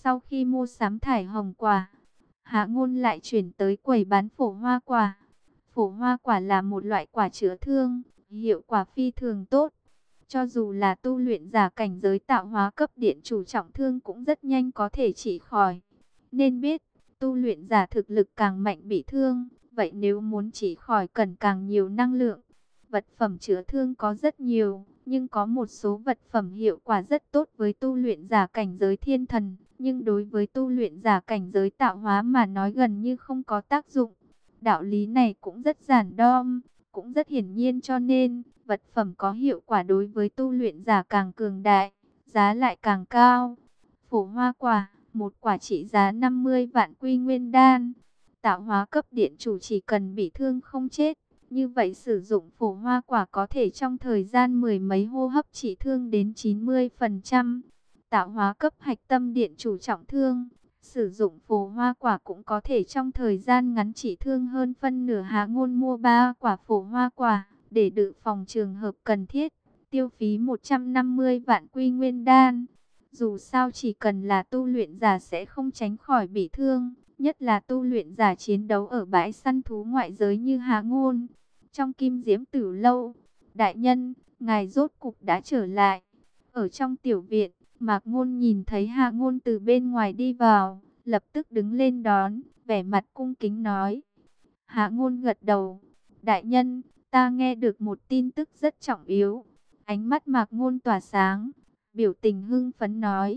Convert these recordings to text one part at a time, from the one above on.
Sau khi mua sắm thải hồng quả, Hạ Ngôn lại chuyển tới quầy bán phổ hoa quả. Phổ hoa quả là một loại quả chữa thương, hiệu quả phi thường tốt. Cho dù là tu luyện giả cảnh giới tạo hóa cấp điện chủ trọng thương cũng rất nhanh có thể trị khỏi. Nên biết, tu luyện giả thực lực càng mạnh bị thương, vậy nếu muốn trị khỏi cần càng nhiều năng lượng. Vật phẩm chữa thương có rất nhiều, nhưng có một số vật phẩm hiệu quả rất tốt với tu luyện giả cảnh giới thiên thần, nhưng đối với tu luyện giả cảnh giới tạo hóa mà nói gần như không có tác dụng. Đạo lý này cũng rất giản đơn, cũng rất hiển nhiên, cho nên vật phẩm có hiệu quả đối với tu luyện giả càng cường đại, giá lại càng cao. Phổ hoa quả, một quả trị giá 50 vạn quy nguyên đan. Tạo hóa cấp điện chủ chỉ cần bị thương không chết, như vậy sử dụng phổ hoa quả có thể trong thời gian mười mấy hô hấp trị thương đến 90%. Tạo hóa cấp hạch tâm điện chủ trọng thương, sử dụng phổ hoa quả cũng có thể trong thời gian ngắn trị thương hơn phân nửa. Hạ Ngôn mua 3 quả phổ hoa quả, để dự phòng trường hợp cần thiết, tiêu phí 150 vạn quy nguyên đan. Dù sao chỉ cần là tu luyện giả sẽ không tránh khỏi bị thương, nhất là tu luyện giả chiến đấu ở bãi săn thú ngoại giới như Hạ Ngôn. Trong Kim Diễm Tử lâu, đại nhân, ngài rốt cục đã trở lại. Ở trong tiểu viện, Mạc Ngôn nhìn thấy Hạ Ngôn từ bên ngoài đi vào, lập tức đứng lên đón, vẻ mặt cung kính nói. Hạ Ngôn gật đầu, đại nhân, ta nghe được một tin tức rất trọng yếu. Ánh mắt Mạc Ngôn tỏa sáng, biểu tình hưng phấn nói.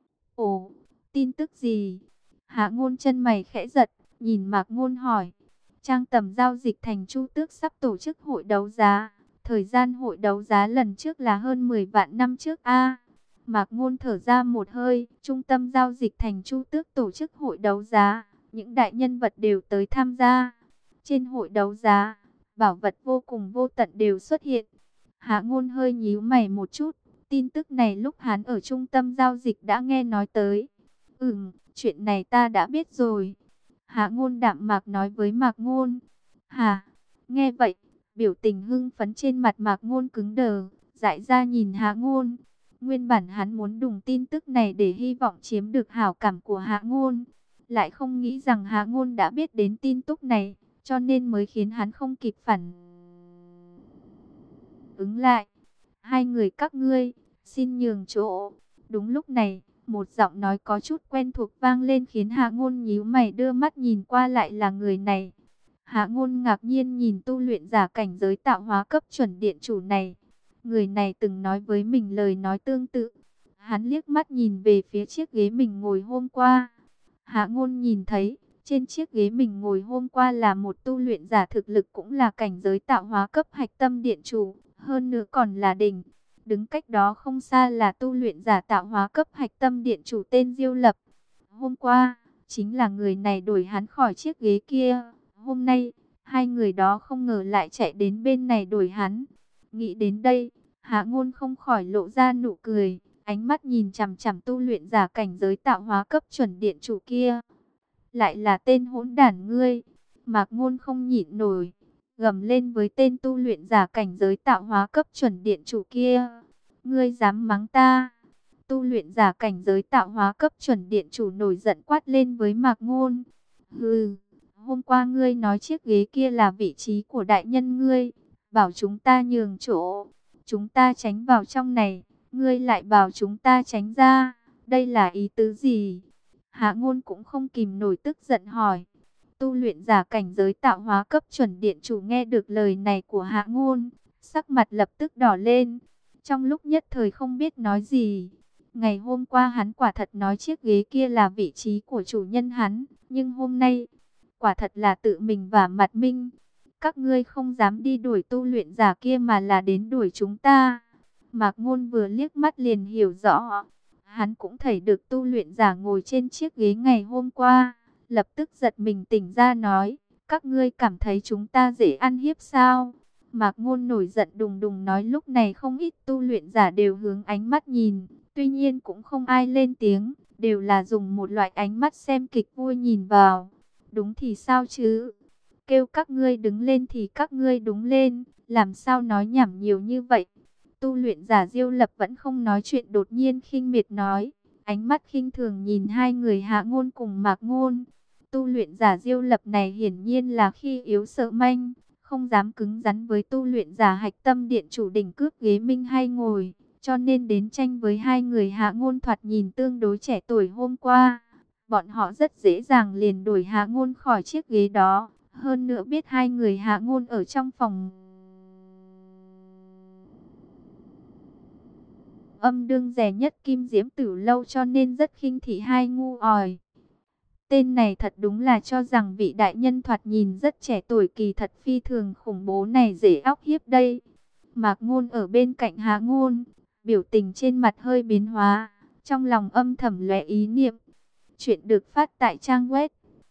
Ồ, tin tức gì? Hạ Ngôn chân mày khẽ giật, nhìn Mạc Ngôn hỏi. Trang tầm giao dịch thành Chu Tước sắp tổ chức hội đấu giá. Thời gian hội đấu giá lần trước là hơn 10 vạn năm trước a. Mạc Ngôn thở ra một hơi, trung tâm giao dịch thành Chu Tước tổ chức hội đấu giá, những đại nhân vật đều tới tham gia. Trên hội đấu giá, bảo vật vô cùng vô tận đều xuất hiện. Hạ Ngôn hơi nhíu mày một chút, tin tức này lúc hắn ở trung tâm giao dịch đã nghe nói tới. Chuyện này ta đã biết rồi. Hạ Ngôn đạm mạc nói với Mạc Ngôn. Hả? Nghe vậy, biểu tình hưng phấn trên mặt Mạc Ngôn cứng đờ, dại ra nhìn Hạ Ngôn. Nguyên bản hắn muốn đùng tin tức này để hy vọng chiếm được hảo cảm của Hạ Ngôn, lại không nghĩ rằng Hạ Ngôn đã biết đến tin tức này, cho nên mới khiến hắn không kịp phản ứng lại. Hai người các ngươi, xin nhường chỗ. Đúng lúc này, một giọng nói có chút quen thuộc vang lên khiến Hạ Ngôn nhíu mày đưa mắt nhìn qua, lại là người này. Hạ Ngôn ngạc nhiên nhìn tu luyện giả cảnh giới tạo hóa cấp chuẩn điện chủ này. Người này từng nói với mình lời nói tương tự. Hắn liếc mắt nhìn về phía chiếc ghế mình ngồi hôm qua. Hạ Ngôn nhìn thấy, trên chiếc ghế mình ngồi hôm qua là một tu luyện giả thực lực cũng là cảnh giới tạo hóa cấp hạch tâm điện chủ, hơn nữa còn là đỉnh. Đứng cách đó không xa là tu luyện giả tạo hóa cấp hạch tâm điện chủ tên Diêu Lập. Hôm qua, chính là người này đuổi hắn khỏi chiếc ghế kia. Hôm nay, hai người đó không ngờ lại chạy đến bên này đuổi hắn. Nghĩ đến đây, Hạ Ngôn không khỏi lộ ra nụ cười, ánh mắt nhìn chằm chằm tu luyện giả cảnh giới tạo hóa cấp chuẩn điện chủ kia. Lại là tên hỗn đản ngươi. Mạc Ngôn không nhịn nổi, gầm lên với tên tu luyện giả cảnh giới tạo hóa cấp chuẩn điện chủ kia. Ngươi dám mắng ta? Tu luyện giả cảnh giới tạo hóa cấp chuẩn điện chủ nổi giận quát lên với Mạc Ngôn. Hừ, hôm qua ngươi nói chiếc ghế kia là vị trí của đại nhân ngươi, bảo chúng ta nhường chỗ, chúng ta tránh vào trong này, ngươi lại bảo chúng ta tránh ra, đây là ý tứ gì? Hạ Ngôn cũng không kìm nổi tức giận hỏi. Tu luyện giả cảnh giới tạo hóa cấp chuẩn điện chủ nghe được lời này của Hạ Ngôn, sắc mặt lập tức đỏ lên, trong lúc nhất thời không biết nói gì. Ngày hôm qua hắn quả thật nói chiếc ghế kia là vị trí của chủ nhân hắn, nhưng hôm nay, quả thật là tự mình vả mặt minh. Các ngươi không dám đi đuổi tu luyện giả kia mà là đến đuổi chúng ta. Mạc Ngôn vừa liếc mắt liền hiểu rõ. Hắn cũng thấy được tu luyện giả ngồi trên chiếc ghế ngày hôm qua, lập tức giật mình tỉnh ra nói, các ngươi cảm thấy chúng ta dễ ăn hiếp sao? Mạc Ngôn nổi giận đùng đùng nói. Lúc này không ít tu luyện giả đều hướng ánh mắt nhìn, tuy nhiên cũng không ai lên tiếng, đều là dùng một loại ánh mắt xem kịch vui nhìn vào. Đúng thì sao chứ? Kêu các ngươi đứng lên thì các ngươi đứng lên, làm sao nói nhảm nhiều như vậy? Tu luyện giả Diêu Lập vẫn không nói chuyện, đột nhiên khinh miệt nói, ánh mắt khinh thường nhìn hai người Hạ Ngôn cùng Mạc Ngôn. Tu luyện giả Diêu Lập này hiển nhiên là khi yếu sợ manh, không dám cứng rắn với tu luyện giả Hạch Tâm Điện chủ đỉnh cướp ghế minh hay ngồi, cho nên đến tranh với hai người Hạ Ngôn thoạt nhìn tương đối trẻ tuổi hôm qua. Bọn họ rất dễ dàng liền đuổi Hạ Ngôn khỏi chiếc ghế đó, hơn nữa biết hai người Hạ Ngôn ở trong phòng âm đương rẻ nhất Kim Diễm Tử lâu, cho nên rất khinh thị hai ngu ỏi. Tên này thật đúng là cho rằng vị đại nhân thoạt nhìn rất trẻ tuổi kỳ thật phi thường khủng bố này dễ óc hiếp đây. Mạc Ngôn ở bên cạnh Hạ Ngôn, biểu tình trên mặt hơi biến hóa, trong lòng âm thầm lóe ý niệm. Chuyện được phát tại trang web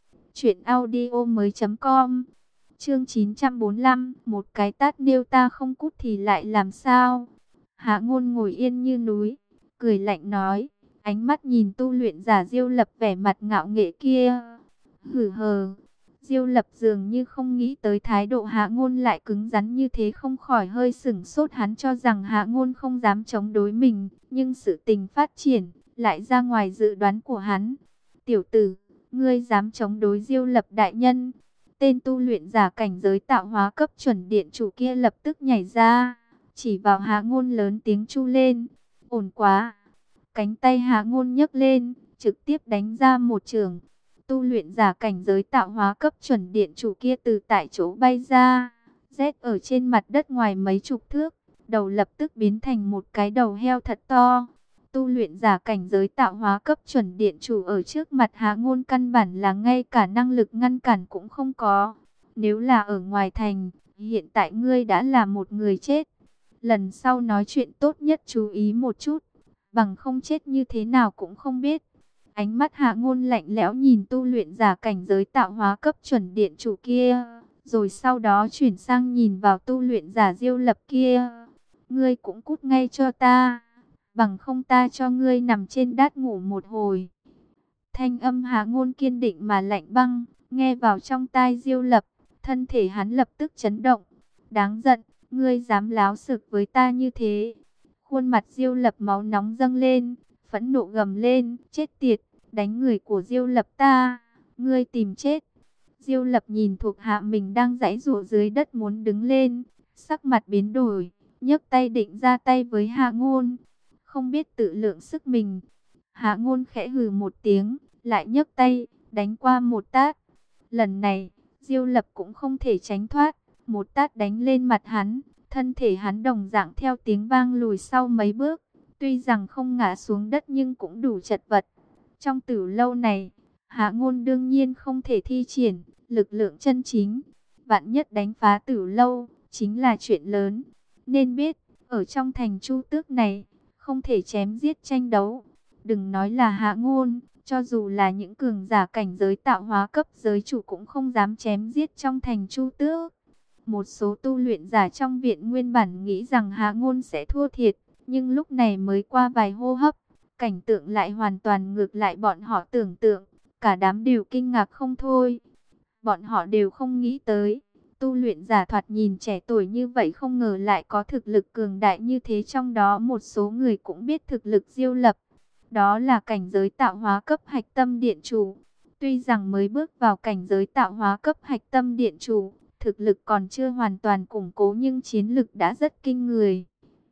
truyệnaudiomoi.com. Chương 945, một cái tát nêu ta không cút thì lại làm sao? Hạ Ngôn ngồi yên như núi, cười lạnh nói, ánh mắt nhìn tu luyện giả Diêu Lập vẻ mặt ngạo nghễ kia. Hừ hờ. Diêu Lập dường như không nghĩ tới thái độ Hạ Ngôn lại cứng rắn như thế, không khỏi hơi sửng sốt. Hắn cho rằng Hạ Ngôn không dám chống đối mình, nhưng sự tình phát triển lại ra ngoài dự đoán của hắn. Tiểu tử, ngươi dám chống đối Diêu Lập đại nhân? Tên tu luyện giả cảnh giới tạo hóa cấp chuẩn điện chủ kia lập tức nhảy ra, chỉ vào Hạ Ngôn lớn tiếng chu lên. Ổn quá. Cánh tay Hạ Ngôn nhấc lên, trực tiếp đánh ra một chưởng. Tu luyện giả cảnh giới tạo hóa cấp chuẩn điện chủ kia từ tại chỗ bay ra, rét ở trên mặt đất ngoài mấy chục thước, đầu lập tức biến thành một cái đầu heo thật to. Tu luyện giả cảnh giới tạo hóa cấp chuẩn điện chủ ở trước mặt Hạ Ngôn căn bản là ngay cả năng lực ngăn cản cũng không có. Nếu là ở ngoài thành, hiện tại ngươi đã là một người chết. Lần sau nói chuyện tốt nhất chú ý một chút, bằng không chết như thế nào cũng không biết. Ánh mắt Hạ Ngôn lạnh lẽo nhìn tu luyện giả cảnh giới tạo hóa cấp chuẩn điện chủ kia, rồi sau đó chuyển sang nhìn vào tu luyện giả Diêu Lập kia. Ngươi cũng cút ngay cho ta, bằng không ta cho ngươi nằm trên đát ngủ một hồi. Thanh âm Hạ Ngôn kiên định mà lạnh băng, nghe vào trong tai Diêu Lập, thân thể hắn lập tức chấn động. Đáng giận, ngươi dám láo xược với ta như thế. Khuôn mặt Diêu Lập máu nóng dâng lên, phẫn nộ gầm lên, chết tiệt, đánh người của Diêu Lập ta, ngươi tìm chết. Diêu Lập nhìn thuộc hạ mình đang giãy giụa dưới đất muốn đứng lên, sắc mặt biến đổi, nhấc tay định ra tay với Hạ Ngôn, không biết tự lượng sức mình. Hạ Ngôn khẽ hừ một tiếng, lại nhấc tay, đánh qua một tát. Lần này, Diêu Lập cũng không thể tránh thoát, một tát đánh lên mặt hắn, thân thể hắn đồng dạng theo tiếng vang lùi sau mấy bước, tuy rằng không ngã xuống đất nhưng cũng đủ chật vật. Trong tử lâu này, Hạ Ngôn đương nhiên không thể thi triển lực lượng chân chính, vạn nhất đánh phá tử lâu, chính là chuyện lớn. Nên biết, ở trong thành Chu Tước này, không thể chém giết tranh đấu. Đừng nói là Hạ Ngôn, cho dù là những cường giả cảnh giới tạo hóa cấp giới chủ cũng không dám chém giết trong thành Chu Tước. Một số tu luyện giả trong viện nguyên bản nghĩ rằng Hạ Ngôn sẽ thua thiệt, nhưng lúc này mới qua vài hô hấp, cảnh tượng lại hoàn toàn ngược lại bọn họ tưởng tượng, cả đám đều kinh ngạc không thôi. Bọn họ đều không nghĩ tới, tu luyện giả thoạt nhìn trẻ tuổi như vậy không ngờ lại có thực lực cường đại như thế, trong đó một số người cũng biết thực lực Diêu Lập. Đó là cảnh giới tạo hóa cấp Hạch Tâm Điện chủ. Tuy rằng mới bước vào cảnh giới tạo hóa cấp Hạch Tâm Điện chủ, thực lực còn chưa hoàn toàn củng cố nhưng chiến lực đã rất kinh người.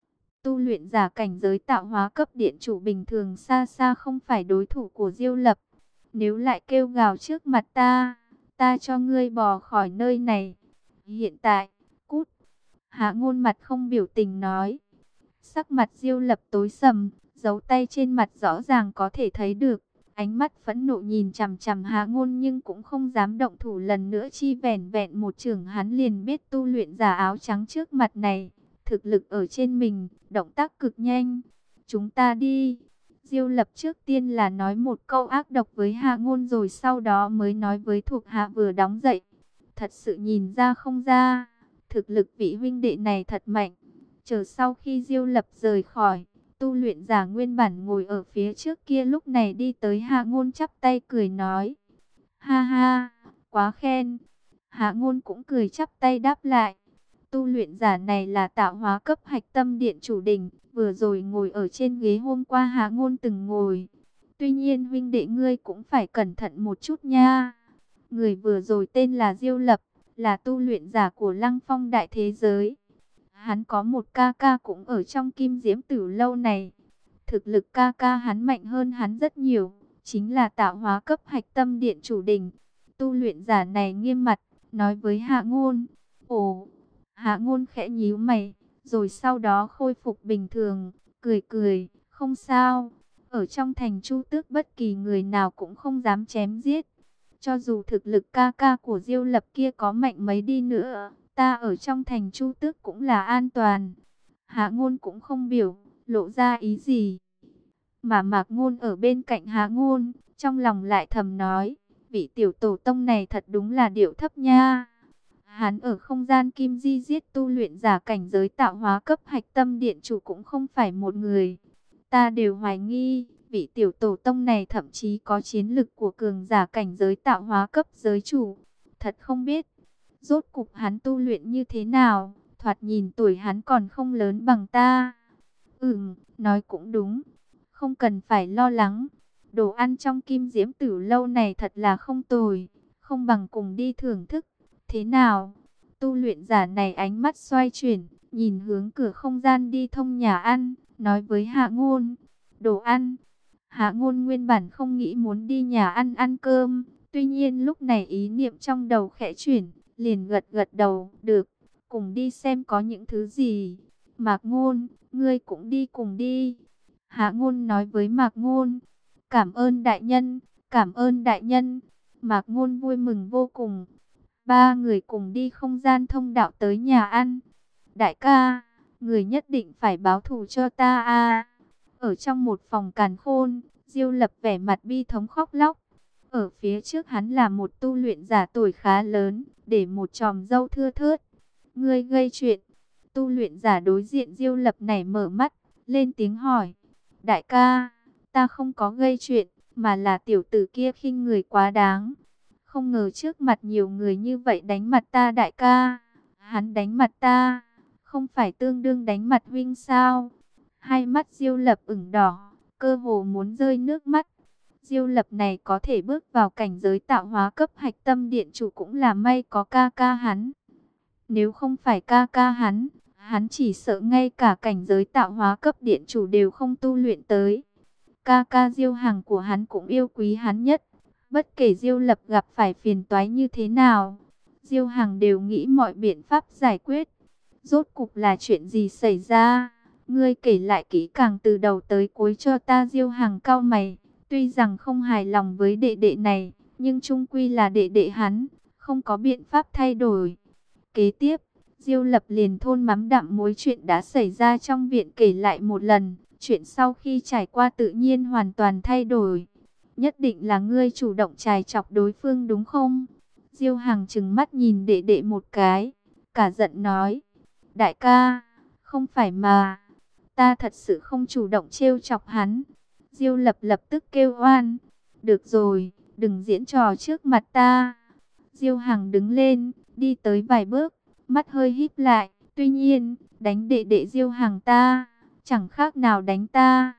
Tu luyện giả cảnh giới tạo hóa cấp điện chủ bình thường xa xa không phải đối thủ của Diêu Lập. Nếu lại kêu gào trước mặt ta, ta cho ngươi bỏ khỏi nơi này. Hiện tại, cút. Hạ Ngôn mặt không biểu tình nói. Sắc mặt Diêu Lập tối sầm, dấu tay trên mặt rõ ràng có thể thấy được. Ánh mắt phẫn nộ nhìn chằm chằm Hạ Ngôn nhưng cũng không dám động thủ lần nữa, chi vẻn vẹn một chưởng hắn liền biết tu luyện giả áo trắng trước mặt này thực lực ở trên mình, động tác cực nhanh. Chúng ta đi. Diêu Lập trước tiên là nói một câu ác độc với Hạ Ngôn, rồi sau đó mới nói với thuộc hạ vừa đóng dậy. Thật sự nhìn ra không ra, thực lực vị huynh đệ này thật mạnh. Chờ sau khi Diêu Lập rời khỏi, tu luyện giả nguyên bản ngồi ở phía trước kia lúc này đi tới Hạ Ngôn chắp tay cười nói. Ha ha, quá khen. Hạ Ngôn cũng cười chắp tay đáp lại. Tu luyện giả này là tạo hóa cấp Hạch Tâm Điện chủ đỉnh, vừa rồi ngồi ở trên ghế hôm qua Hạ Ngôn từng ngồi. Tuy nhiên huynh đệ ngươi cũng phải cẩn thận một chút nha. Người vừa rồi tên là Diêu Lập, là tu luyện giả của Lăng Phong đại thế giới. Hắn có một ca ca cũng ở trong Kim Diễm Tử lâu này. Thực lực ca ca hắn mạnh hơn hắn rất nhiều, chính là tạo hóa cấp hạch tâm điện chủ đỉnh. Tu luyện giả này nghiêm mặt, nói với Hạ Ngôn. Ồ, Hạ Ngôn khẽ nhíu mày, rồi sau đó khôi phục bình thường, cười cười, không sao. Ở trong thành Chu Tước bất kỳ người nào cũng không dám chém giết. Cho dù thực lực ca ca của Diêu Lập kia có mạnh mấy đi nữa, ta ở trong thành Chu Tước cũng là an toàn. Hạ Ngôn cũng không biểu lộ ra ý gì. Mà Mạc Ngôn ở bên cạnh Hạ Ngôn, trong lòng lại thầm nói, vị tiểu tổ tông này thật đúng là điệu thấp nha. Hắn ở không gian kim di giết tu luyện giả cảnh giới tạo hóa cấp hạch tâm điện chủ cũng không phải một người. Ta đều hoài nghi, vị tiểu tổ tông này thậm chí có chiến lực của cường giả cảnh giới tạo hóa cấp giới chủ. Thật không biết, rốt cục hắn tu luyện như thế nào, thoạt nhìn tuổi hắn còn không lớn bằng ta. Nói cũng đúng, không cần phải lo lắng. Đồ ăn trong Kim Diễm Tử lâu này thật là không tồi, không bằng cùng đi thưởng thức. Thế nào? Tu luyện giả này ánh mắt xoay chuyển, nhìn hướng cửa không gian đi thông nhà ăn, nói với Hạ Ngôn. Đồ ăn. Hạ Ngôn nguyên bản không nghĩ muốn đi nhà ăn ăn cơm, tuy nhiên lúc này ý niệm trong đầu khẽ chuyển, liền gật gật đầu, được, cùng đi xem có những thứ gì. Mạc Ngôn, ngươi cũng đi cùng đi. Hạ Ngôn nói với Mạc Ngôn. Cảm ơn đại nhân, cảm ơn đại nhân. Mạc Ngôn vui mừng vô cùng. Ba người cùng đi không gian thông đạo tới nhà ăn. Đại ca, người nhất định phải báo thù cho ta a. Ở trong một phòng càn khôn, Diêu Lập vẻ mặt bi thống khóc lóc. Ở phía trước hắn là một tu luyện giả tuổi khá lớn, để một chòm râu thưa thớt. Ngươi gây chuyện. Tu luyện giả đối diện Diêu Lập này mở mắt, lên tiếng hỏi. Đại ca, ta không có gây chuyện, mà là tiểu tử kia khinh người quá đáng. Không ngờ trước mặt nhiều người như vậy đánh mặt ta đại ca. Hắn đánh mặt ta, không phải tương đương đánh mặt huynh sao? Hai mắt Diêu Lập ửng đỏ, cơ hồ muốn rơi nước mắt. Diêu Lập này có thể bước vào cảnh giới tạo hóa cấp hạch tâm điện chủ cũng là may có ca ca hắn. Nếu không phải ca ca hắn chỉ sợ ngay cả cảnh giới tạo hóa cấp điện chủ đều không tu luyện tới. Ca ca Diêu Hằng của hắn cũng yêu quý hắn nhất. Bất kể Diêu Lập gặp phải phiền toái như thế nào, Diêu Hằng đều nghĩ mọi biện pháp giải quyết. Rốt cục là chuyện gì xảy ra? Ngươi kể lại kỹ càng từ đầu tới cuối cho ta. Diêu Hằng cau mày, tuy rằng không hài lòng với đệ đệ này, nhưng chung quy là đệ đệ hắn, không có biện pháp thay đổi. Kế tiếp, Diêu Lập liền thôn mắm đạm muối chuyện đã xảy ra trong viện kể lại một lần. Chuyện sau khi trải qua tự nhiên hoàn toàn thay đổi. Nhất định là ngươi chủ động chài chọc đối phương đúng không? Diêu Hằng trừng mắt nhìn đệ đệ một cái, cả giận nói. Đại ca, không phải mà, ta thật sự không chủ động trêu chọc hắn. Diêu Lập lập tức kêu oan. Được rồi, đừng diễn trò trước mặt ta. Diêu Hằng đứng lên, đi tới vài bước, mắt hơi híp lại. Tuy nhiên, đánh đệ đệ Diêu Hằng ta, chẳng khác nào đánh ta.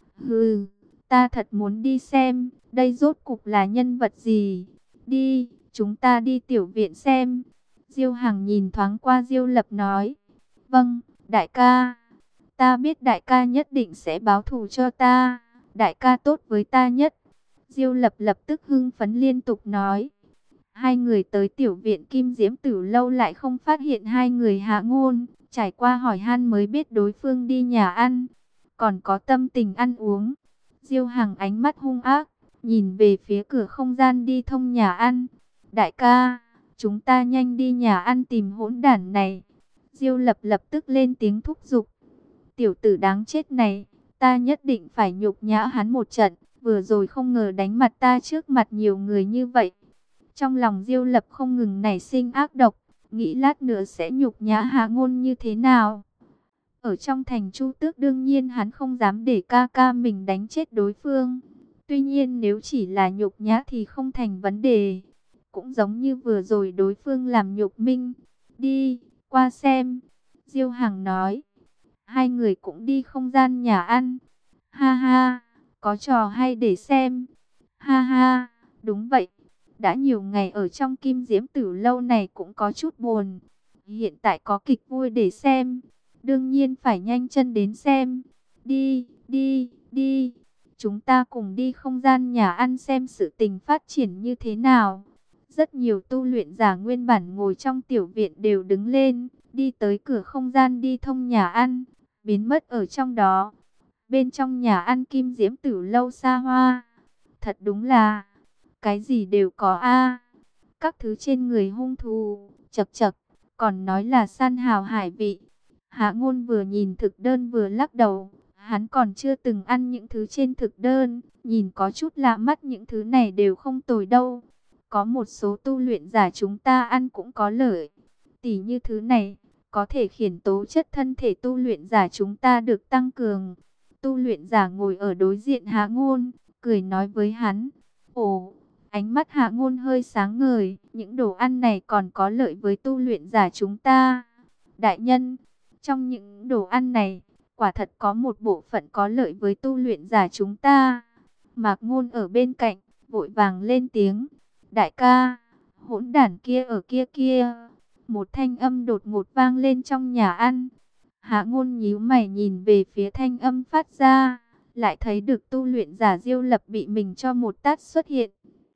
Hừ, ta thật muốn đi xem, đây rốt cục là nhân vật gì. Đi, chúng ta đi tiểu viện xem. Diêu Hằng nhìn thoáng qua Diêu Lập nói. Vâng, đại ca. Ta biết đại ca nhất định sẽ báo thù cho ta. Đại ca tốt với ta nhất. Diêu Lập lập tức hưng phấn liên tục nói. Hai người tới tiểu viện Kim Diễm Tử lâu lại không phát hiện hai người Hạ Ngôn. Trải qua hỏi han mới biết đối phương đi nhà ăn, còn có tâm tình ăn uống. Diêu Hằng ánh mắt hung ác, nhìn về phía cửa không gian đi thông nhà ăn. Đại ca, chúng ta nhanh đi nhà ăn tìm hỗn đản này. Diêu Lập lập tức lên tiếng thúc giục. Tiểu tử đáng chết này, ta nhất định phải nhục nhã hắn một trận. Vừa rồi không ngờ đánh mặt ta trước mặt nhiều người như vậy. Trong lòng Diêu Lập không ngừng nảy sinh ác độc, nghĩ lát nữa sẽ nhục nhã Hạ Ngôn như thế nào. Ở trong thành Chu Tước đương nhiên hắn không dám để ca ca mình đánh chết đối phương. Tuy nhiên nếu chỉ là nhục nhã thì không thành vấn đề. Cũng giống như vừa rồi đối phương làm nhục Minh. Đi, qua xem. Diêu Hằng nói. Hai người cũng đi không gian nhà ăn. Ha ha, Có trò hay để xem. Ha ha, đúng vậy. Đã nhiều ngày ở trong Kim Diễm Tử lâu này cũng có chút buồn. Hiện tại có kịch vui để xem. Đương nhiên phải nhanh chân đến xem. Đi, đi, đi. Chúng ta cùng đi không gian nhà ăn xem sự tình phát triển như thế nào. Rất nhiều tu luyện giả nguyên bản ngồi trong tiểu viện đều đứng lên, đi tới cửa không gian đi thông nhà ăn, biến mất ở trong đó. Bên trong nhà ăn Kim Diễm Tử lâu xa hoa. Thật đúng là, cái gì đều có a. Các thứ trên người hung thú, chậc chậc, còn nói là san hào hải vị. Hạ Ngôn vừa nhìn thực đơn vừa lắc đầu. Hắn còn chưa từng ăn những thứ trên thực đơn, nhìn có chút lạ mắt, những thứ này đều không tồi đâu. Có một số tu luyện giả chúng ta ăn cũng có lợi. Tỉ như thứ này, có thể khiến tố chất thân thể tu luyện giả chúng ta được tăng cường. Tu luyện giả ngồi ở đối diện Hạ Ngôn, cười nói với hắn. Ồ, ánh mắt Hạ Ngôn hơi sáng ngời, những đồ ăn này còn có lợi với tu luyện giả chúng ta. Đại nhân, trong những đồ ăn này, quả thật có một bộ phận có lợi với tu luyện giả chúng ta. Mạc Ngôn ở bên cạnh, vội vàng lên tiếng. Đại ca, hỗn đản kia ở kia kia. Một thanh âm đột ngột vang lên trong nhà ăn. Hạ Ngôn nhíu mày nhìn về phía thanh âm phát ra, lại thấy được tu luyện giả Diêu Lập bị mình cho một tát xuất hiện.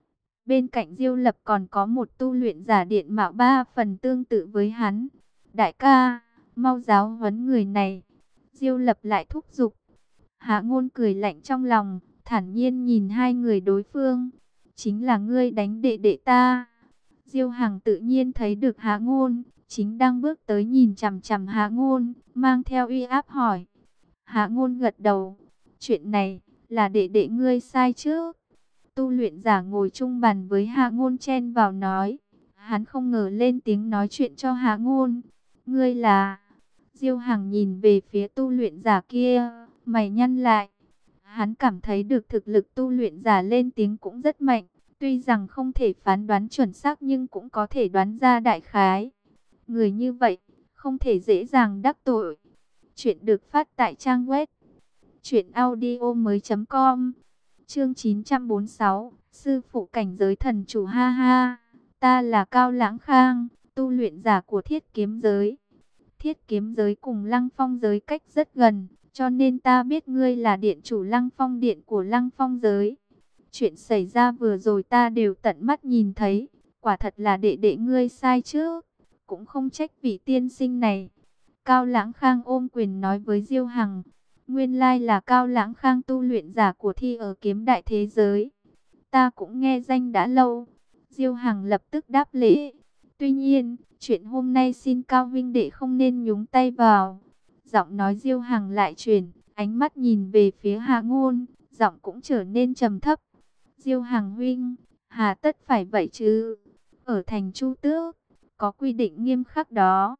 Bên cạnh Diêu Lập còn có một tu luyện giả điện mạo 3 phần tương tự với hắn. Đại ca, mau giáo huấn người này. Diêu Lập lại thúc giục. Hạ Ngôn cười lạnh trong lòng, thản nhiên nhìn hai người đối phương. Chính là ngươi đánh đệ đệ ta. Diêu Hằng tự nhiên thấy được Hạ Ngôn, chính đang bước tới nhìn chằm chằm Hạ Ngôn, mang theo uy áp hỏi. Hạ Ngôn gật đầu. Chuyện này là đệ đệ ngươi sai chứ? Tu luyện giả ngồi chung bàn với Hạ Ngôn chen vào nói. Hắn không ngờ lên tiếng nói chuyện cho Hạ Ngôn. Ngươi là... Diêu Hằng nhìn về phía tu luyện giả kia, mày nhăn lại. Hắn cảm thấy được thực lực tu luyện giả lên tiếng cũng rất mạnh. Tuy rằng không thể phán đoán chuẩn xác nhưng cũng có thể đoán ra đại khái. Người như vậy, không thể dễ dàng đắc tội. Chuyện được phát tại trang web truyệnaudiomoi.com. Chương 946, sư phụ cảnh giới thần chủ. Ha ha, ta là Cao Lãng Khang, tu luyện giả của Thiết Kiếm giới. Thiết Kiếm giới cùng Lăng Phong giới cách rất gần, cho nên ta biết ngươi là điện chủ Lăng Phong điện của Lăng Phong giới. Chuyện xảy ra vừa rồi ta đều tận mắt nhìn thấy, quả thật là đệ đệ ngươi sai chứ, cũng không trách vị tiên sinh này. Cao Lãng Khang ôm quyền nói với Diêu Hằng, nguyên lai là Cao Lãng Khang tu luyện giả của thi ở kiếm đại thế giới. Ta cũng nghe danh đã lâu. Diêu Hằng lập tức đáp lễ. Tuy nhiên, chuyện hôm nay xin Cao huynh đệ không nên nhúng tay vào. Giọng nói Diêu Hằng lại chuyển, ánh mắt nhìn về phía Hạ Ngôn, giọng cũng trở nên trầm thấp. Diêu Hằng huynh, hà tất phải vậy chứ? Ở thành Chu Tước, có quy định nghiêm khắc đó.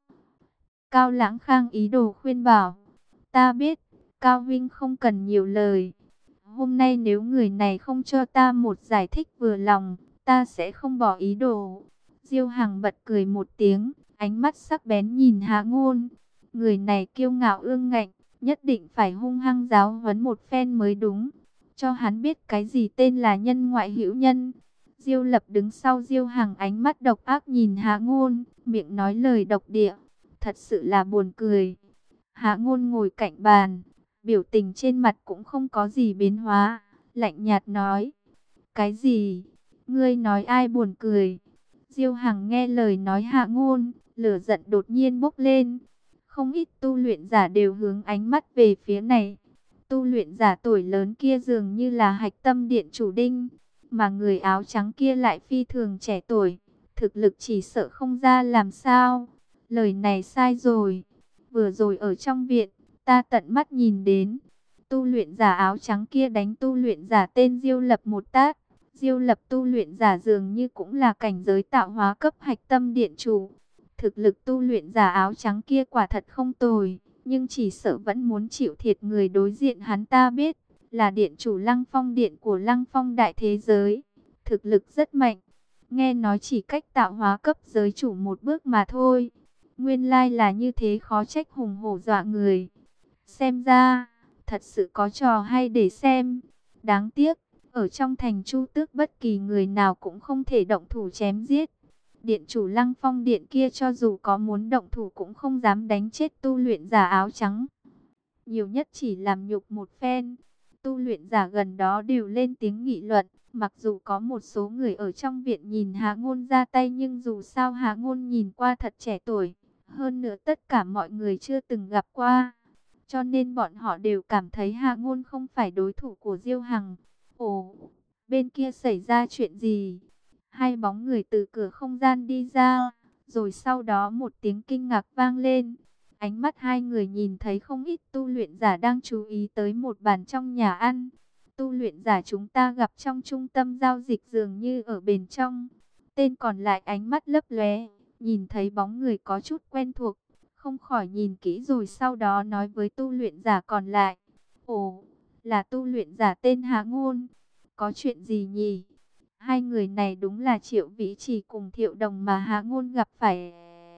Cao Lãng Khang ý đồ khuyên bảo. Ta biết, Cao huynh không cần nhiều lời. Hôm nay nếu người này không cho ta một giải thích vừa lòng, ta sẽ không bỏ ý đồ. Diêu Hằng bật cười một tiếng, ánh mắt sắc bén nhìn Hạ Ngôn. Người này kiêu ngạo ương ngạnh, nhất định phải hung hăng giáo huấn một phen mới đúng. Cho hắn biết cái gì tên là nhân ngoại hữu nhân. Diêu Lập đứng sau Diêu Hằng, ánh mắt độc ác nhìn Hạ Ngôn, miệng nói lời độc địa. Thật sự là buồn cười. Hạ Ngôn ngồi cạnh bàn, biểu tình trên mặt cũng không có gì biến hóa, lạnh nhạt nói. Cái gì? Ngươi nói ai buồn cười? Diêu Hằng nghe lời nói Hạ Ngôn, lửa giận đột nhiên bốc lên. Không ít tu luyện giả đều hướng ánh mắt về phía này. Tu luyện giả tuổi lớn kia dường như là Hạch Tâm điện chủ Đinh, mà người áo trắng kia lại phi thường trẻ tuổi, thực lực chỉ sợ không ra làm sao. Lời này sai rồi. Vừa rồi ở trong viện, ta tận mắt nhìn đến, tu luyện giả áo trắng kia đánh tu luyện giả tên Diêu Lập một tát. Diêu Lập tu luyện giả dường như cũng là cảnh giới tạo hóa cấp Hạch Tâm điện chủ. Thực lực tu luyện giả áo trắng kia quả thật không tồi, nhưng chỉ sợ vẫn muốn chịu thiệt. Người đối diện hắn ta biết, là điện chủ Lăng Phong điện của Lăng Phong đại thế giới. Thực lực rất mạnh, nghe nói chỉ cách tạo hóa cấp giới chủ một bước mà thôi. Nguyên lai là như thế, khó trách hùng hổ dọa người. Xem ra, thật sự có trò hay để xem. Đáng tiếc, ở trong thành Chu Tước bất kỳ người nào cũng không thể động thủ chém giết. Điện chủ Lăng Phong điện kia cho dù có muốn động thủ cũng không dám đánh chết tu luyện giả áo trắng. Nhiều nhất chỉ làm nhục một phen. Tu luyện giả gần đó đều lên tiếng nghị luận. Mặc dù có một số người ở trong viện nhìn Hạ Ngôn ra tay, nhưng dù sao Hạ Ngôn nhìn qua thật trẻ tuổi. Hơn nữa tất cả mọi người chưa từng gặp qua, cho nên bọn họ đều cảm thấy Hạ Ngôn không phải đối thủ của Diêu Hằng. Ồ, bên kia xảy ra chuyện gì? Hai bóng người từ cửa không gian đi ra, rồi sau đó một tiếng kinh ngạc vang lên. Ánh mắt hai người nhìn thấy không ít tu luyện giả đang chú ý tới một bàn trong nhà ăn. Tu luyện giả chúng ta gặp trong trung tâm giao dịch dường như ở bên trong. Tên còn lại ánh mắt lấp lóe, nhìn thấy bóng người có chút quen thuộc, không khỏi nhìn kỹ rồi sau đó nói với tu luyện giả còn lại. Ồ, là tu luyện giả tên Hạ Ngôn. Có chuyện gì nhỉ? Hai người này đúng là Triệu Vĩ Trì cùng Thiệu Đồng mà Hạ Ngôn gặp phải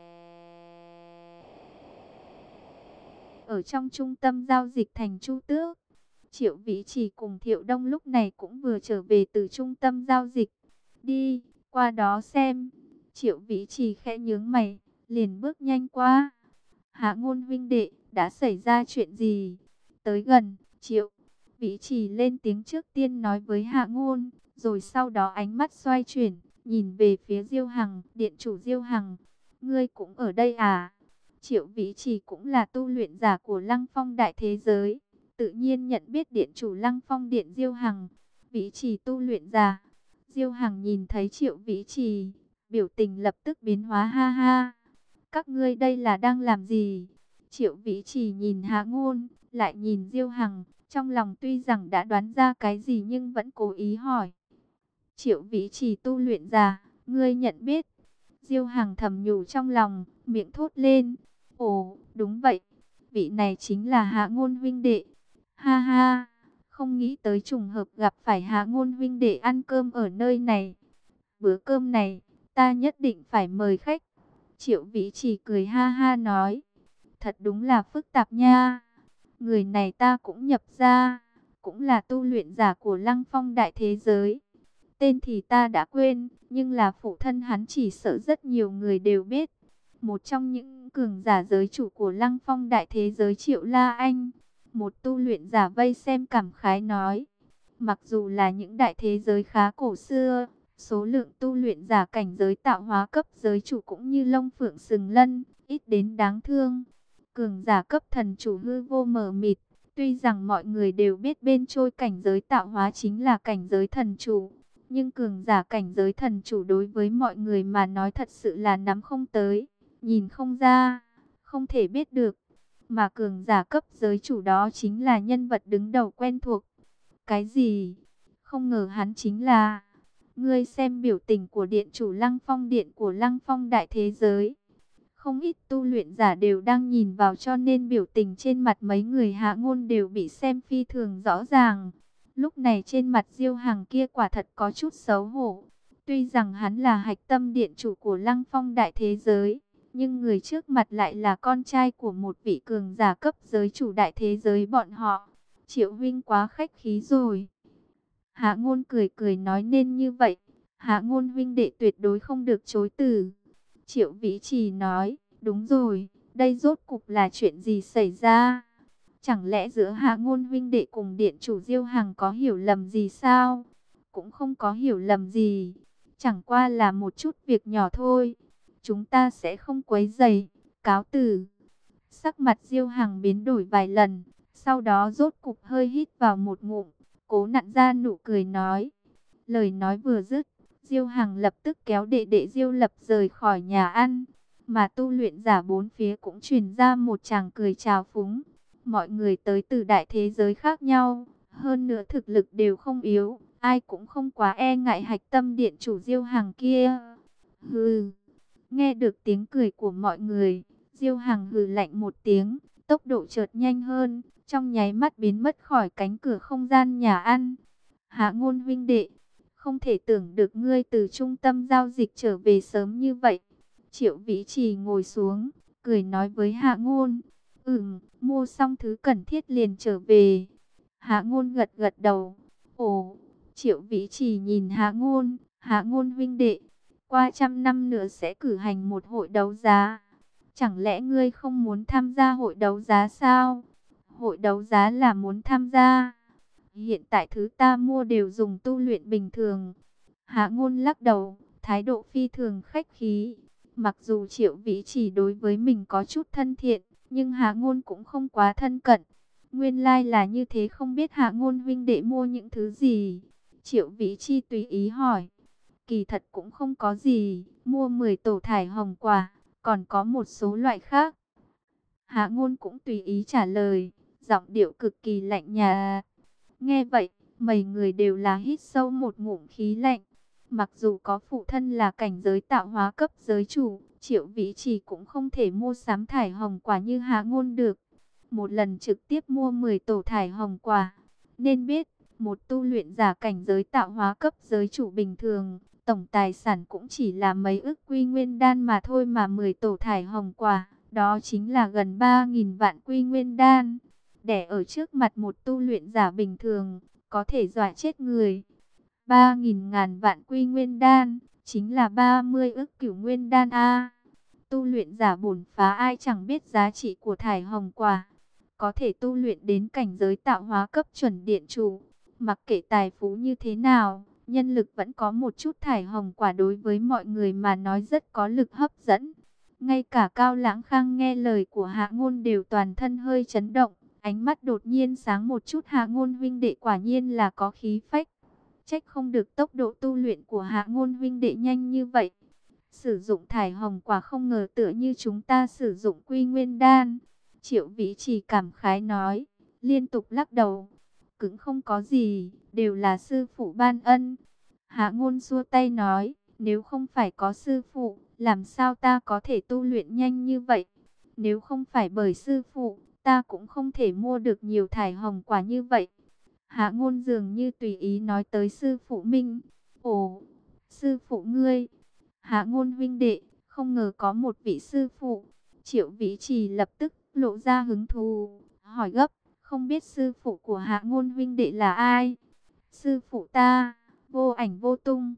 ở trong trung tâm giao dịch thành Chu Tước. Triệu Vĩ Trì cùng Thiệu Đông lúc này cũng vừa trở về từ trung tâm giao dịch. Đi, qua đó xem. Triệu Vĩ Trì khẽ nhướng mày, liền bước nhanh qua. Hạ Ngôn huynh đệ, đã xảy ra chuyện gì? Tới gần, Triệu Vĩ Trì lên tiếng trước tiên nói với Hạ Ngôn, rồi sau đó ánh mắt xoay chuyển, nhìn về phía Diêu Hằng, điện chủ Diêu Hằng. Ngươi cũng ở đây à? Triệu Vĩ Trì cũng là tu luyện giả của Lăng Phong đại thế giới, tự nhiên nhận biết điện chủ Lăng Phong điện Diêu Hằng. Vĩ Trì tu luyện giả. Diêu Hằng nhìn thấy Triệu Vĩ Trì, biểu tình lập tức biến hóa, ha ha. Các ngươi đây là đang làm gì? Triệu Vĩ Trì nhìn Hạ Ngôn, lại nhìn Diêu Hằng, trong lòng tuy rằng đã đoán ra cái gì nhưng vẫn cố ý hỏi. Triệu Vĩ Trì tu luyện giả, ngươi nhận biết? Diêu Hằng thầm nhủ trong lòng, miệng thốt lên. Ồ, đúng vậy, vị này chính là Hạ Ngôn huynh đệ. Ha ha, không nghĩ tới trùng hợp gặp phải Hạ Ngôn huynh đệ ăn cơm ở nơi này. Bữa cơm này, ta nhất định phải mời khách. Triệu Vĩ Trì cười ha ha nói. Thật đúng là phức tạp nha. Người này ta cũng nhập ra, cũng là tu luyện giả của Lăng Phong đại thế giới. Tên thì ta đã quên, nhưng là phụ thân hắn chỉ sợ rất nhiều người đều biết. Một trong những cường giả giới chủ của Lăng Phong đại thế giới Triệu La Anh. Một tu luyện giả vây xem cảm khái nói. Mặc dù là những đại thế giới khá cổ xưa, số lượng tu luyện giả cảnh giới tạo hóa cấp giới chủ cũng như lông phượng sừng lân, ít đến đáng thương. Cường giả cấp thần chủ hư vô mờ mịt, tuy rằng mọi người đều biết bên trôi cảnh giới tạo hóa chính là cảnh giới thần chủ, nhưng cường giả cảnh giới thần chủ đối với mọi người mà nói thật sự là nắm không tới, nhìn không ra, không thể biết được. Mà cường giả cấp giới chủ đó chính là nhân vật đứng đầu quen thuộc. Cái gì? Không ngờ hắn chính là... Ngươi xem biểu tình của điện chủ Lăng Phong điện của Lăng Phong đại thế giới. Không ít tu luyện giả đều đang nhìn vào, cho nên biểu tình trên mặt mấy người Hạ Ngôn đều bị xem phi thường rõ ràng. Lúc này trên mặt Diêu Hằng kia quả thật có chút xấu hổ. Tuy rằng hắn là hạch tâm điện chủ của Lăng Phong đại thế giới, nhưng người trước mặt lại là con trai của một vị cường giả cấp giới chủ đại thế giới bọn họ. Triệu huynh quá khách khí rồi. Hạ Ngôn cười cười nói, nên như vậy, Hạ Ngôn huynh đệ tuyệt đối không được chối từ. Triệu Vĩ Trì nói, đúng rồi, đây rốt cục là chuyện gì xảy ra? Chẳng lẽ giữa Hạ Ngôn huynh đệ cùng điện chủ Diêu Hằng có hiểu lầm gì sao? Cũng không có hiểu lầm gì, chẳng qua là một chút việc nhỏ thôi. Chúng ta sẽ không quấy rầy, cáo từ. Sắc mặt Diêu Hằng biến đổi vài lần, sau đó rốt cục hơi hít vào một ngụm, cố nặn ra nụ cười nói. Lời nói vừa dứt, Diêu Hằng lập tức kéo đệ đệ Diêu Lập rời khỏi nhà ăn, mà tu luyện giả bốn phía cũng truyền ra một tràng cười chào phúng. Mọi người tới từ đại thế giới khác nhau, hơn nữa thực lực đều không yếu, ai cũng không quá e ngại hạch tâm điện chủ Diêu Hằng kia. Hừ, nghe được tiếng cười của mọi người, Diêu Hằng hừ lạnh một tiếng, tốc độ chợt nhanh hơn, trong nháy mắt biến mất khỏi cánh cửa không gian nhà ăn. Hạ Ngôn huynh đệ, không thể tưởng được ngươi từ trung tâm giao dịch trở về sớm như vậy. Triệu Vĩ Trì ngồi xuống, cười nói với Hạ Ngôn. Mua xong thứ cần thiết liền trở về. Hạ Ngôn gật gật đầu. Ồ, Triệu Vĩ Chỉ nhìn Hạ Ngôn huynh đệ, qua 100 năm nữa sẽ cử hành một hội đấu giá. Chẳng lẽ ngươi không muốn tham gia hội đấu giá sao? Hội đấu giá là muốn tham gia. Hiện tại thứ ta mua đều dùng tu luyện bình thường. Hạ Ngôn lắc đầu, thái độ phi thường khách khí. Mặc dù Triệu Vĩ Chỉ đối với mình có chút thân thiện, nhưng Hạ Ngôn cũng không quá thân cận. Nguyên lai là như thế, không biết Hạ Ngôn huynh đệ mua những thứ gì? Triệu Vĩ Chi tùy ý hỏi. Kỳ thật cũng không có gì, mua 10 tổ thải hồng quả, còn có một số loại khác. Hạ Ngôn cũng tùy ý trả lời, giọng điệu cực kỳ lạnh nhạt. Nghe vậy, mấy người đều là hít sâu một ngụm khí lạnh. Mặc dù có phụ thân là cảnh giới tạo hóa cấp giới chủ, Triệu Vĩ Chỉ cũng không thể mua sắm thải hồng quả như Hạ Ngôn được. Một lần trực tiếp mua 10 tổ thải hồng quả. Nên biết, một tu luyện giả cảnh giới tạo hóa cấp giới chủ bình thường, tổng tài sản cũng chỉ là mấy ức quy nguyên đan mà thôi, mà 10 tổ thải hồng quả, đó chính là gần 3.000 vạn quy nguyên đan. Để ở trước mặt một tu luyện giả bình thường, có thể dọa chết người. 3.000 ngàn vạn quy nguyên đan, chính là 30 ức cửu nguyên đan a. Tu luyện giả bổn phá ai chẳng biết giá trị của thải hồng quả. Có thể tu luyện đến cảnh giới tạo hóa cấp chuẩn điện chủ. Mặc kệ tài phú như thế nào, nhân lực vẫn có một chút thải hồng quả đối với mọi người mà nói rất có lực hấp dẫn. Ngay cả Cao Lãng Khang nghe lời của Hạ Ngôn đều toàn thân hơi chấn động. Ánh mắt đột nhiên sáng một chút, Hạ Ngôn huynh đệ quả nhiên là có khí phách. Trách không được tốc độ tu luyện của Hạ Ngôn huynh đệ nhanh như vậy. Sử dụng thải hồng quả không ngờ tựa như chúng ta sử dụng quy nguyên đan. Triệu Vĩ Chỉ cảm khái nói, liên tục lắc đầu. Cũng không có gì, đều là sư phụ ban ân. Hạ Ngôn xua tay nói, nếu không phải có sư phụ, làm sao ta có thể tu luyện nhanh như vậy? Nếu không phải bởi sư phụ, ta cũng không thể mua được nhiều thải hồng quả như vậy. Hạ Ngôn dường như tùy ý nói tới sư phụ mình. Ồ, sư phụ ngươi. Hạ Ngôn huynh đệ, không ngờ có một vị sư phụ. Triệu Vĩ Chỉ lập tức lộ ra hứng thú, hỏi gấp, không biết sư phụ của Hạ Ngôn huynh đệ là ai? Sư phụ ta, vô ảnh vô tung.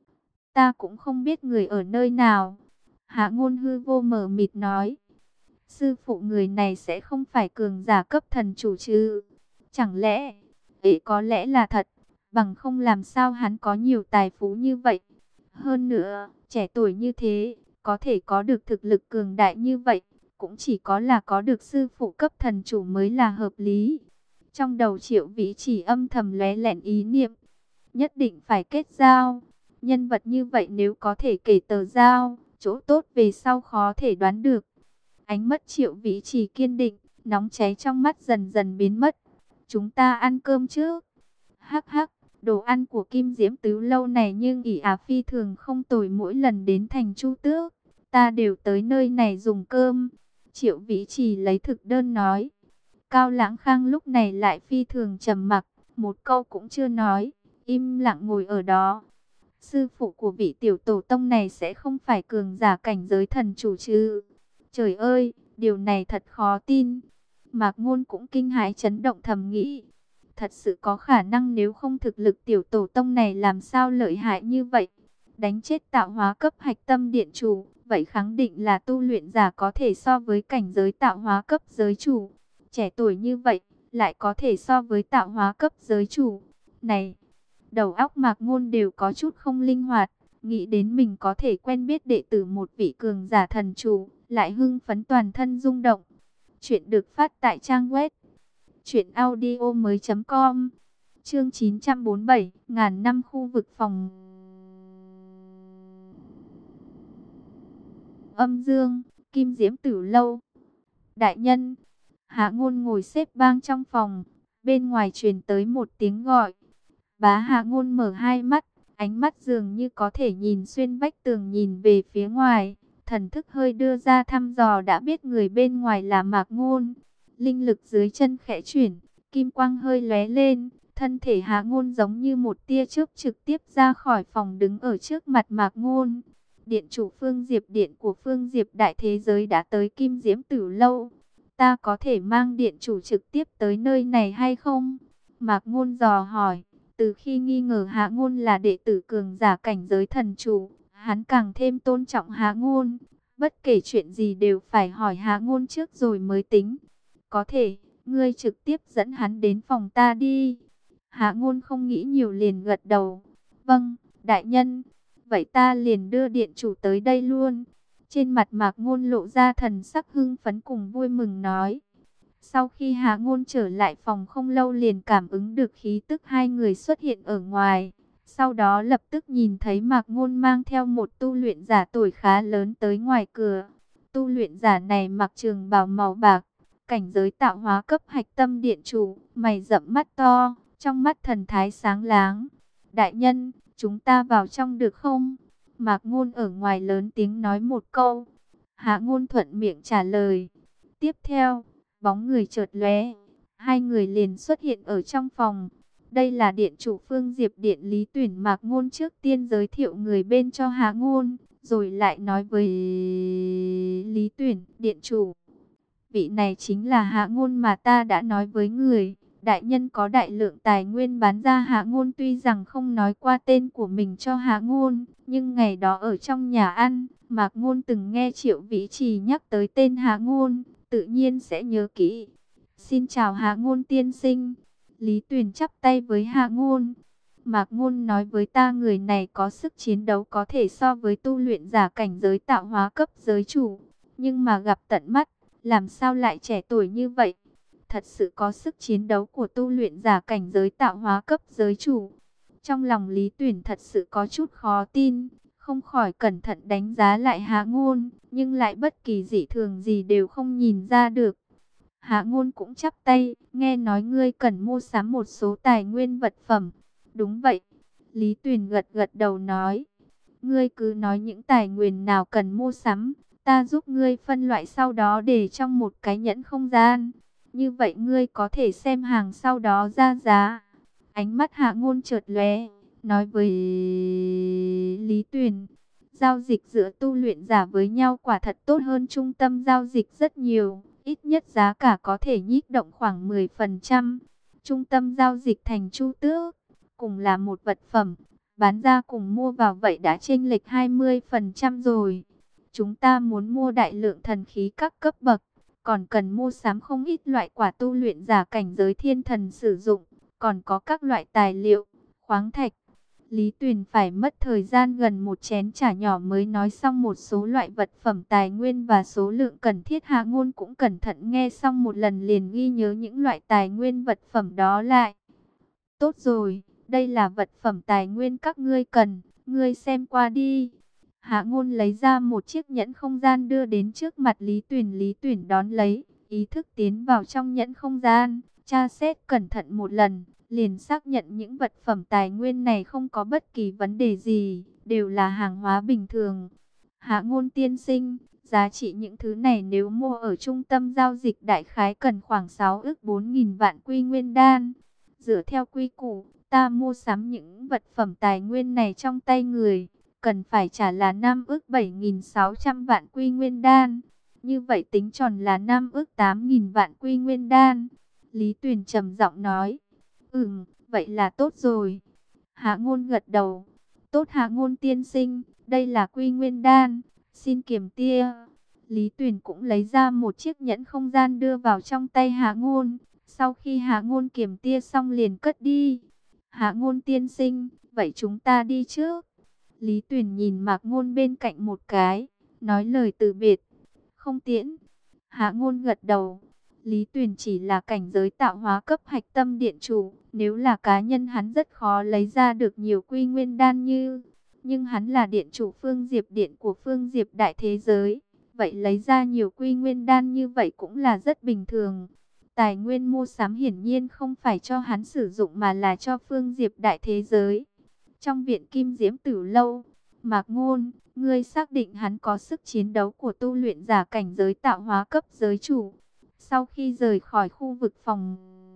Ta cũng không biết người ở nơi nào. Hạ Ngôn hư vô mờ mịt nói. Sư phụ người này sẽ không phải cường giả cấp thần chủ chứ? Chẳng lẽ, ấy có lẽ là thật, bằng không làm sao hắn có nhiều tài phú như vậy. Hơn nữa, trẻ tuổi như thế, có thể có được thực lực cường đại như vậy, cũng chỉ có là có được sư phụ cấp thần chủ mới là hợp lý. Trong đầu Triệu Vĩ Chỉ âm thầm lóe lẹn ý niệm, nhất định phải kết giao. Nhân vật như vậy nếu có thể kể tờ giao, chỗ tốt về sau khó thể đoán được. Ánh mắt Triệu Vĩ Chỉ kiên định, nóng cháy trong mắt dần dần biến mất. Chúng ta ăn cơm trước. Hắc hắc, đồ ăn của Kim Diễm Tứ lâu này nhưng ỷ phi thường không tồi, mỗi lần đến thành Chu Tước, ta đều tới nơi này dùng cơm. Triệu Vĩ Chỉ lấy thực đơn nói. Cao Lãng Khang lúc này lại phi thường trầm mặc, một câu cũng chưa nói, im lặng ngồi ở đó. Sư phụ của vị tiểu tổ tông này sẽ không phải cường giả cảnh giới thần chủ chứ? Trời ơi, điều này thật khó tin. Mạc Ngôn cũng kinh hãi chấn động thầm nghĩ. Thật sự có khả năng, nếu không thực lực tiểu tổ tông này làm sao lợi hại như vậy? Đánh chết tạo hóa cấp hạch tâm điện chủ, vậy khẳng định là tu luyện giả có thể so với cảnh giới tạo hóa cấp giới chủ. Trẻ tuổi như vậy, lại có thể so với tạo hóa cấp giới chủ. Này, đầu óc Mạc Ngôn đều có chút không linh hoạt, nghĩ đến mình có thể quen biết đệ tử một vị cường giả thần chủ, lại hưng phấn toàn thân rung động. Chuyện được phát tại trang web truyệnaudiomoi.com. Chương 947, ngàn năm khu vực phòng Âm Dương, Kim Diễm Tử lâu. Đại nhân. Hạ Ngôn ngồi xếp bằng trong phòng, bên ngoài truyền tới một tiếng gọi. Bá Hạ Ngôn mở hai mắt, ánh mắt dường như có thể nhìn xuyên vách tường nhìn về phía ngoài, thần thức hơi đưa ra thăm dò đã biết người bên ngoài là Mạc Ngôn. Linh lực dưới chân khẽ chuyển, kim quang hơi lóe lên, thân thể Hạ Ngôn giống như một tia chớp trực tiếp ra khỏi phòng đứng ở trước mặt Mạc Ngôn. Điện chủ Phương Diệp, điện của Phương Diệp đại thế giới đã tới Kim Diễm Tử lâu. Ta có thể mang điện chủ trực tiếp tới nơi này hay không? Mạc Ngôn dò hỏi, Từ khi nghi ngờ Hạ Ngôn là đệ tử cường giả cảnh giới thần chủ, hắn càng thêm tôn trọng Hạ Ngôn. Bất kể chuyện gì đều phải hỏi Hạ Ngôn trước rồi mới tính. Có thể, ngươi trực tiếp dẫn hắn đến phòng ta đi. Hạ Ngôn không nghĩ nhiều liền gật đầu. Vâng, đại nhân. Vậy ta liền đưa điện chủ tới đây luôn. Trên mặt Mạc Ngôn lộ ra thần sắc hưng phấn cùng vui mừng nói. Sau khi Hạ Ngôn trở lại phòng không lâu liền cảm ứng được khí tức hai người xuất hiện ở ngoài. Sau đó lập tức nhìn thấy Mạc Ngôn mang theo một tu luyện giả tuổi khá lớn tới ngoài cửa. Tu luyện giả này mặc trường bào màu bạc, cảnh giới tạo hóa cấp hạch tâm điện chủ, mày rậm mắt to, trong mắt thần thái sáng láng. Đại nhân, chúng ta vào trong được không? Mạc Ngôn ở ngoài lớn tiếng nói một câu. Hạ Ngôn thuận miệng trả lời. Tiếp theo, bóng người chợt lóe, hai người liền xuất hiện ở trong phòng. Đây là điện chủ Phương Diệp Điện Lý Tuyển. Mạc Ngôn trước tiên giới thiệu người bên cho Hạ Ngôn, rồi lại nói với Lý Tuyển, điện chủ. Vị này chính là Hạ Ngôn mà ta đã nói với người. Đại nhân có đại lượng tài nguyên bán ra. Hạ Ngôn tuy rằng không nói qua tên của mình cho Hạ Ngôn, nhưng ngày đó ở trong nhà ăn, Mạc Ngôn từng nghe Triệu Vĩ Trì nhắc tới tên Hạ Ngôn, tự nhiên sẽ nhớ kỹ. Xin chào Hạ Ngôn tiên sinh. Lý Tuyển chắp tay với Hạ Ngôn. Mạc Ngôn nói với ta người này có sức chiến đấu có thể so với tu luyện giả cảnh giới tạo hóa cấp giới chủ. Nhưng mà gặp tận mắt, làm sao lại trẻ tuổi như vậy? Thật sự có sức chiến đấu của tu luyện giả cảnh giới tạo hóa cấp giới chủ. Trong lòng Lý Tuyển thật sự có chút khó tin, không khỏi cẩn thận đánh giá lại Hạ Ngôn, nhưng lại bất kỳ dị thường gì đều không nhìn ra được. Hạ Ngôn cũng chắp tay, nghe nói ngươi cần mua sắm một số tài nguyên vật phẩm. Đúng vậy. Lý Tuyển gật gật đầu nói. Ngươi cứ nói những tài nguyên nào cần mua sắm, ta giúp ngươi phân loại sau đó để trong một cái nhẫn không gian. Như vậy ngươi có thể xem hàng sau đó ra giá. Ánh mắt Hạ Ngôn chợt lóe, nói với Lý Tuyển. Giao dịch giữa tu luyện giả với nhau quả thật tốt hơn trung tâm giao dịch rất nhiều. Ít nhất giá cả có thể nhích động khoảng 10%. Trung tâm giao dịch thành Chu Tước, cùng là một vật phẩm, bán ra cùng mua vào vậy đã chênh lệch 20% rồi. Chúng ta muốn mua đại lượng thần khí các cấp bậc, còn cần mua sắm không ít loại quả tu luyện giả cảnh giới thiên thần sử dụng, còn có các loại tài liệu, khoáng thạch. Lý Tuyển phải mất thời gian gần một chén trà nhỏ mới nói xong một số loại vật phẩm tài nguyên và số lượng cần thiết. Hạ Ngôn cũng cẩn thận nghe xong một lần liền ghi nhớ những loại tài nguyên vật phẩm đó lại. Tốt rồi, đây là vật phẩm tài nguyên các ngươi cần, ngươi xem qua đi. Hạ Ngôn lấy ra một chiếc nhẫn không gian đưa đến trước mặt Lý Tuyển. Lý Tuyển đón lấy, ý thức tiến vào trong nhẫn không gian, tra xét cẩn thận một lần, liền xác nhận những vật phẩm tài nguyên này không có bất kỳ vấn đề gì, đều là hàng hóa bình thường. Hạ Ngôn tiên sinh, giá trị những thứ này nếu mua ở trung tâm giao dịch đại khái cần khoảng 6 ức 4.000 vạn quy nguyên đan. Dựa theo quy củ, ta mua sắm những vật phẩm tài nguyên này trong tay người, cần phải trả là 5 ức 7.600 vạn quy nguyên đan. Như vậy tính tròn là 5 ức 8.000 vạn quy nguyên đan. Lý Tuyển trầm giọng nói. Vậy là tốt rồi. Hạ Ngôn gật đầu. Tốt Hạ Ngôn tiên sinh, đây là quy nguyên đan, xin kiểm tia. Lý Tuyển cũng lấy ra một chiếc nhẫn không gian đưa vào trong tay Hạ Ngôn. Sau khi Hạ Ngôn kiểm tia xong liền cất đi. Hạ Ngôn tiên sinh, vậy chúng ta đi trước. Lý Tuyển nhìn Mạc Ngôn bên cạnh một cái, nói lời từ biệt. Không tiễn. Hạ Ngôn gật đầu. Lý Tuyển chỉ là cảnh giới tạo hóa cấp hạch tâm điện chủ, nếu là cá nhân hắn rất khó lấy ra được nhiều quy nguyên đan như. Nhưng hắn là điện chủ Phương Diệp Điện của Phương Diệp Đại Thế Giới, vậy lấy ra nhiều quy nguyên đan như vậy cũng là rất bình thường. Tài nguyên mua sắm hiển nhiên không phải cho hắn sử dụng mà là cho Phương Diệp Đại Thế Giới. Trong viện Kim Diễm Tử Lâu, Mạc Ngôn, ngươi xác định hắn có sức chiến đấu của tu luyện giả cảnh giới tạo hóa cấp giới chủ. Sau khi rời khỏi khu vực phòng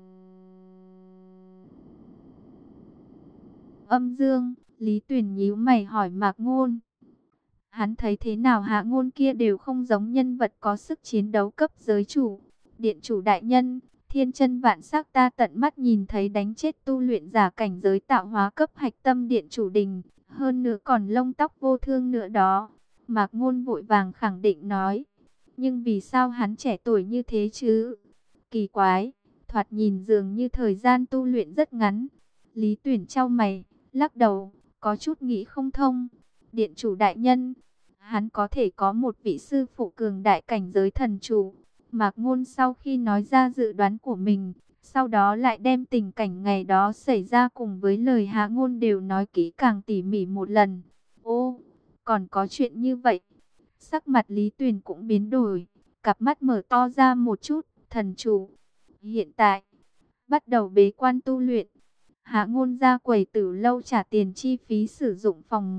âm dương, Lý Tuyển nhíu mày hỏi Mạc Ngôn. Hắn thấy thế nào Hạ Ngôn kia đều không giống nhân vật có sức chiến đấu cấp giới chủ. Điện chủ đại nhân, thiên chân vạn sắc ta tận mắt nhìn thấy đánh chết tu luyện giả cảnh giới tạo hóa cấp hạch tâm điện chủ đình, hơn nữa còn lông tóc vô thương nữa đó. Mạc Ngôn vội vàng khẳng định nói. Nhưng vì sao hắn trẻ tuổi như thế chứ? Kỳ quái, thoạt nhìn dường như thời gian tu luyện rất ngắn. Lý Tuyển chau mày, lắc đầu, có chút nghĩ không thông. Điện chủ đại nhân, hắn có thể có một vị sư phụ cường đại cảnh giới thần chủ. Mạc Ngôn sau khi nói ra dự đoán của mình, sau đó lại đem tình cảnh ngày đó xảy ra cùng với lời Hạ Ngôn đều nói kỹ càng tỉ mỉ một lần. Ô, còn có chuyện như vậy. Sắc mặt Lý Tuyền cũng biến đổi, cặp mắt mở to ra một chút. Thần chủ, hiện tại bắt đầu bế quan tu luyện. Hạ Ngôn ra quầy Tử Lâu trả tiền chi phí sử dụng phòng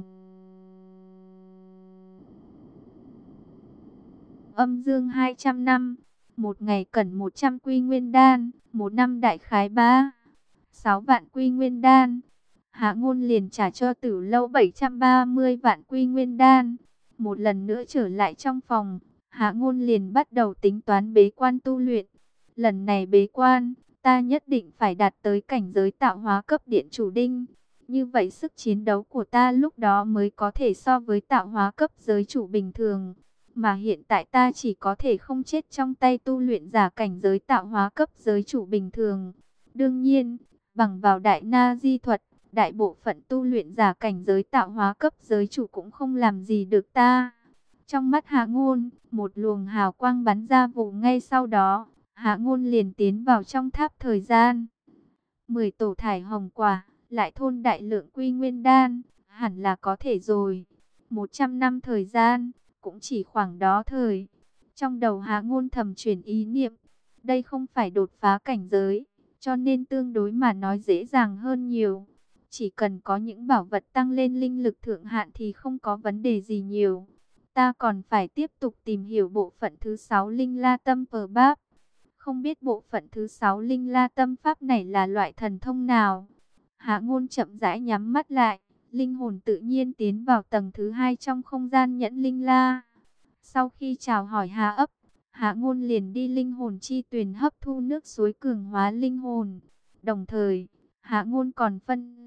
âm dương 200 năm. Một ngày cần 100 quy nguyên đan, một năm đại khái 6 vạn quy nguyên đan. Hạ Ngôn liền trả cho Tử Lâu 730 vạn quy nguyên đan. Một lần nữa trở lại trong phòng, Hạ Ngôn liền bắt đầu tính toán bế quan tu luyện. Lần này bế quan, ta nhất định phải đạt tới cảnh giới tạo hóa cấp điện chủ đinh. Như vậy sức chiến đấu của ta lúc đó mới có thể so với tạo hóa cấp giới chủ bình thường. Mà hiện tại ta chỉ có thể không chết trong tay tu luyện giả cảnh giới tạo hóa cấp giới chủ bình thường. Đương nhiên, bằng vào đại na di thuật, đại bộ phận tu luyện giả cảnh giới tạo hóa cấp giới chủ cũng không làm gì được ta. Trong mắt Hạ Ngôn, một luồng hào quang bắn ra vụ ngay sau đó. Hạ Ngôn liền tiến vào trong tháp thời gian. 10 tổ thải hồng quả, lại thôn đại lượng quy nguyên đan, hẳn là có thể rồi. 100 năm thời gian, cũng chỉ khoảng đó thời. Trong đầu Hạ Ngôn thầm chuyển ý niệm, đây không phải đột phá cảnh giới, cho nên tương đối mà nói dễ dàng hơn nhiều. Chỉ cần có những bảo vật tăng lên linh lực thượng hạn thì không có vấn đề gì nhiều. Ta còn phải tiếp tục tìm hiểu bộ phận thứ 6 Linh La Tâm Phở Báp. Không biết bộ phận thứ 6 Linh La Tâm Pháp này là loại thần thông nào? Hạ Ngôn chậm rãi nhắm mắt lại, linh hồn tự nhiên tiến vào tầng thứ 2 trong không gian nhẫn Linh La. Sau khi chào hỏi Hạ Ấp, Hạ Ngôn liền đi linh hồn chi tuyền hấp thu nước suối cường hóa linh hồn. Đồng thời, Hạ Ngôn còn phân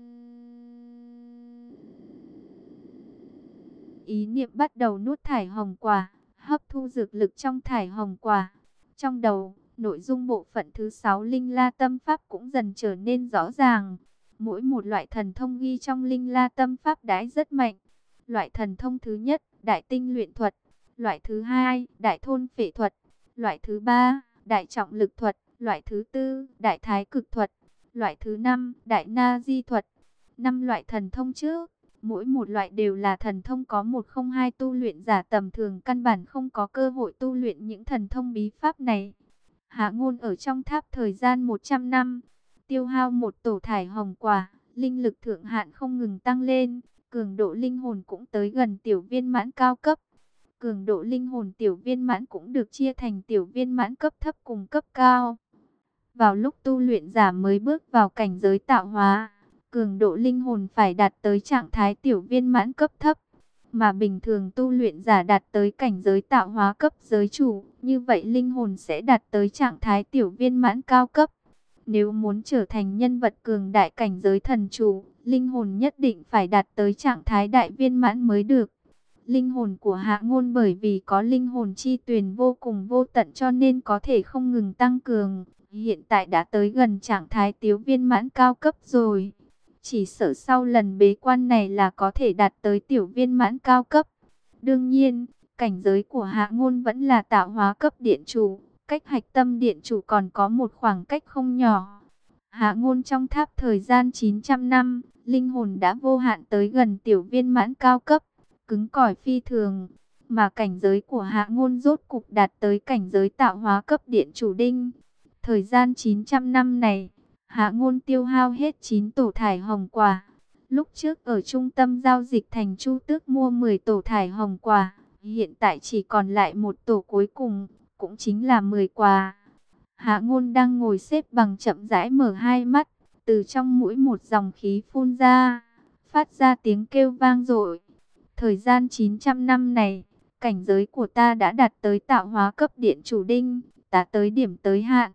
ý niệm bắt đầu nuốt thải hồng quả, hấp thu dược lực trong thải hồng quả. Trong đầu, nội dung bộ phận thứ 6 Linh La Tâm Pháp cũng dần trở nên rõ ràng. Mỗi một loại thần thông ghi trong Linh La Tâm Pháp đãi rất mạnh. Loại thần thông thứ nhất, đại tinh luyện thuật. Loại thứ hai, đại thôn phệ thuật. Loại thứ ba, đại trọng lực thuật. Loại thứ tư, đại thái cực thuật. Loại thứ năm, đại na di thuật. 5 loại thần thông trước, mỗi một loại đều là thần thông có một không hai tu luyện giả tầm thường căn bản không có cơ hội tu luyện những thần thông bí pháp này. Hạ Ngôn ở trong tháp thời gian 100 năm, tiêu hao một tổ thải hồng quả, linh lực thượng hạn không ngừng tăng lên, cường độ linh hồn cũng tới gần tiểu viên mãn cao cấp. Cường độ linh hồn tiểu viên mãn cũng được chia thành tiểu viên mãn cấp thấp cùng cấp cao. Vào lúc tu luyện giả mới bước vào cảnh giới tạo hóa, cường độ linh hồn phải đạt tới trạng thái tiểu viên mãn cấp thấp. Mà bình thường tu luyện giả đạt tới cảnh giới tạo hóa cấp giới chủ, như vậy linh hồn sẽ đạt tới trạng thái tiểu viên mãn cao cấp. Nếu muốn trở thành nhân vật cường đại cảnh giới thần chủ, linh hồn nhất định phải đạt tới trạng thái đại viên mãn mới được. Linh hồn của Hạ Ngôn bởi vì có linh hồn chi tuyền vô cùng vô tận cho nên có thể không ngừng tăng cường. Hiện tại đã tới gần trạng thái tiểu viên mãn cao cấp rồi. Chỉ sợ sau lần bế quan này là có thể đạt tới tiểu viên mãn cao cấp. Đương nhiên, cảnh giới của Hạ Ngôn vẫn là tạo hóa cấp điện chủ. Cách hạch tâm điện chủ còn có một khoảng cách không nhỏ. Hạ Ngôn trong tháp thời gian 900 năm, linh hồn đã vô hạn tới gần tiểu viên mãn cao cấp, cứng cỏi phi thường. Mà cảnh giới của Hạ Ngôn rốt cục đạt tới cảnh giới tạo hóa cấp điện chủ đinh. Thời gian 900 năm này, Hạ Ngôn tiêu hao hết 9 tổ thải hồng quả. Lúc trước ở trung tâm giao dịch thành Chu Tước mua 10 tổ thải hồng quả, hiện tại chỉ còn lại một tổ cuối cùng, cũng chính là 10 quả. Hạ Ngôn đang ngồi xếp bằng chậm rãi mở hai mắt, từ trong mũi một dòng khí phun ra, phát ra tiếng kêu vang dội. Thời gian 900 năm này, cảnh giới của ta đã đạt tới tạo hóa cấp điện chủ đinh, đã tới điểm tới hạn.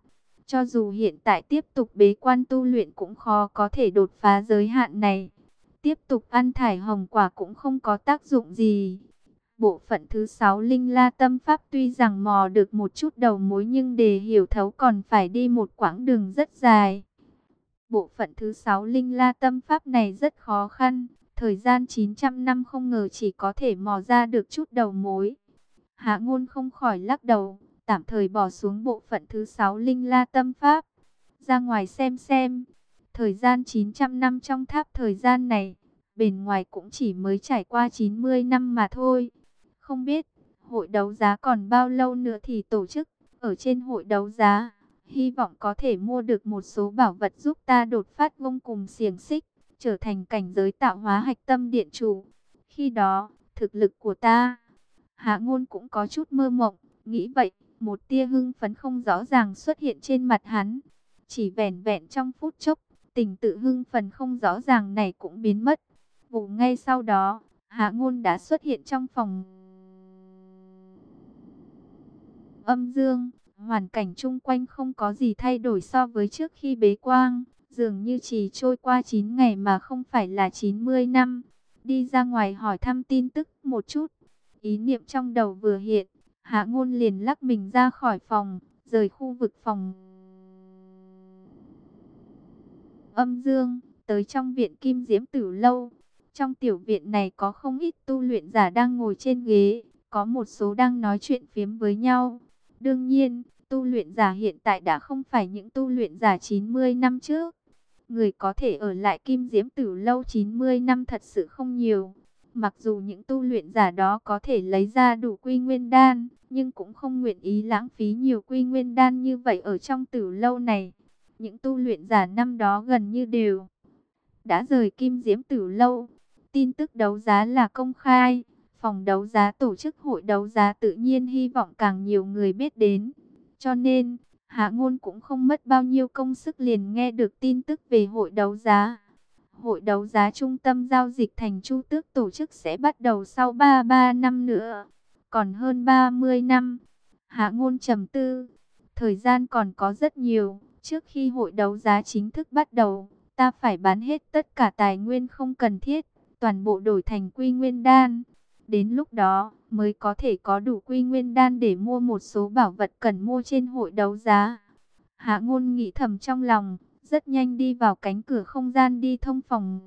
Cho dù hiện tại tiếp tục bế quan tu luyện cũng khó có thể đột phá giới hạn này. Tiếp tục ăn thải hồng quả cũng không có tác dụng gì. Bộ phận thứ 6 Linh La Tâm Pháp tuy rằng mò được một chút đầu mối nhưng để hiểu thấu còn phải đi một quãng đường rất dài. Bộ phận thứ 6 Linh La Tâm Pháp này rất khó khăn. Thời gian 900 năm không ngờ chỉ có thể mò ra được chút đầu mối. Hạ Ngôn không khỏi lắc đầu, tạm thời bỏ xuống bộ phận thứ 6 Linh La Tâm Pháp. Ra ngoài xem. Thời gian 900 năm trong tháp thời gian này, bên ngoài cũng chỉ mới trải qua 90 năm mà thôi. Không biết, hội đấu giá còn bao lâu nữa thì tổ chức. Ở trên hội đấu giá, hy vọng có thể mua được một số bảo vật giúp ta đột phát vô cùng xiềng xích, trở thành cảnh giới tạo hóa hạch tâm điện chủ. Khi đó, thực lực của ta... Hạ Ngôn cũng có chút mơ mộng, nghĩ vậy, một tia hưng phấn không rõ ràng xuất hiện trên mặt hắn. Chỉ vẻn vẹn trong phút chốc, tình tự hưng phấn không rõ ràng này cũng biến mất. Vụ ngay sau đó, Hạ Ngôn đã xuất hiện trong phòng âm dương. Hoàn cảnh chung quanh không có gì thay đổi so với trước khi bế quan, dường như chỉ trôi qua 9 ngày mà không phải là 90 năm. Đi ra ngoài hỏi thăm tin tức một chút. Ý niệm trong đầu vừa hiện, Hạ Ngôn liền lắc mình ra khỏi phòng, rời khu vực phòng âm dương, tới trong viện Kim Diễm Tử Lâu. Trong tiểu viện này có không ít tu luyện giả đang ngồi trên ghế, có một số đang nói chuyện phiếm với nhau. Đương nhiên, tu luyện giả hiện tại đã không phải những tu luyện giả 90 năm trước. Người có thể ở lại Kim Diễm Tử Lâu 90 năm thật sự không nhiều. Mặc dù những tu luyện giả đó có thể lấy ra đủ quy nguyên đan, nhưng cũng không nguyện ý lãng phí nhiều quy nguyên đan như vậy ở trong Tử Lâu này. Những tu luyện giả năm đó gần như đều đã rời Kim Diễm Tử Lâu. Tin tức đấu giá là công khai. Phòng đấu giá tổ chức hội đấu giá tự nhiên hy vọng càng nhiều người biết đến. Cho nên, Hạ Ngôn cũng không mất bao nhiêu công sức liền nghe được tin tức về hội đấu giá. Hội đấu giá trung tâm giao dịch thành Chu Tước tổ chức sẽ bắt đầu sau 33 năm nữa. Còn hơn 30 năm. Hạ Ngôn trầm tư. Thời gian còn có rất nhiều. Trước khi hội đấu giá chính thức bắt đầu, ta phải bán hết tất cả tài nguyên không cần thiết, toàn bộ đổi thành quy nguyên đan. Đến lúc đó, mới có thể có đủ quy nguyên đan để mua một số bảo vật cần mua trên hội đấu giá. Hạ Ngôn nghĩ thầm trong lòng, rất nhanh đi vào cánh cửa không gian đi thông phòng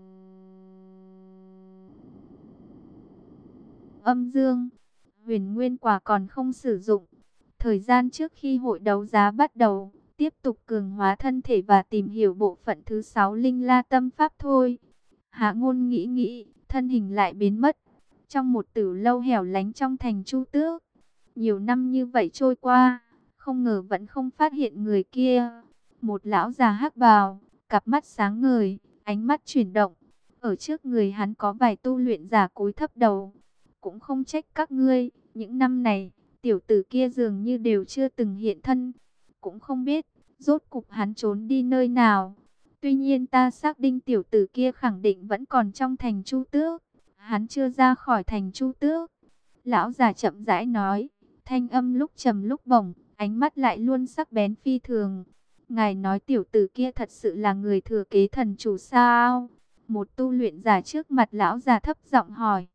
âm dương. Huyền nguyên quả còn không sử dụng. Thời gian trước khi hội đấu giá bắt đầu, tiếp tục cường hóa thân thể và tìm hiểu bộ phận thứ 6 Linh La Tâm Pháp thôi. Hạ Ngôn nghĩ, thân hình lại biến mất. Trong một tử lâu hẻo lánh trong thành Chu Tước. Nhiều năm như vậy trôi qua, không ngờ vẫn không phát hiện người kia. Một lão già hắc bào, cặp mắt sáng ngời, ánh mắt chuyển động. Ở trước người hắn có vài tu luyện giả cúi thấp đầu. Cũng không trách các ngươi, những năm này, tiểu tử kia dường như đều chưa từng hiện thân. Cũng không biết, rốt cục hắn trốn đi nơi nào. Tuy nhiên ta xác định tiểu tử kia khẳng định vẫn còn trong thành Chu Tước. Hắn chưa ra khỏi thành Chu Tước. Lão già chậm rãi nói, thanh âm lúc trầm lúc bổng, ánh mắt lại luôn sắc bén phi thường. Ngài nói tiểu tử kia thật sự là người thừa kế thần chủ sao? Một tu luyện giả trước mặt lão già thấp giọng hỏi.